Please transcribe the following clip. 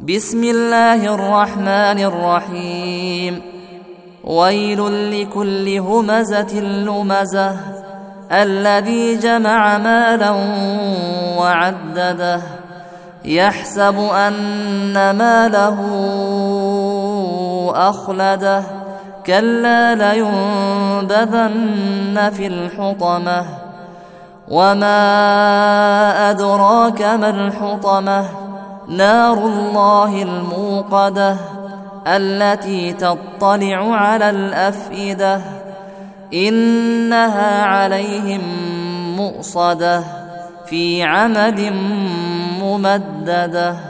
بسم الله الرحمن الرحيم. ويل لكل همزة لمزة الذي جمع مالا وعدده يحسب أن ماله أخلده كلا لينبذن في الحطمة وما أدراك ما الحطمة نار الله الموقدة التي تطلع على الأفئدة إنها عليهم مؤصدة في عمد ممددة.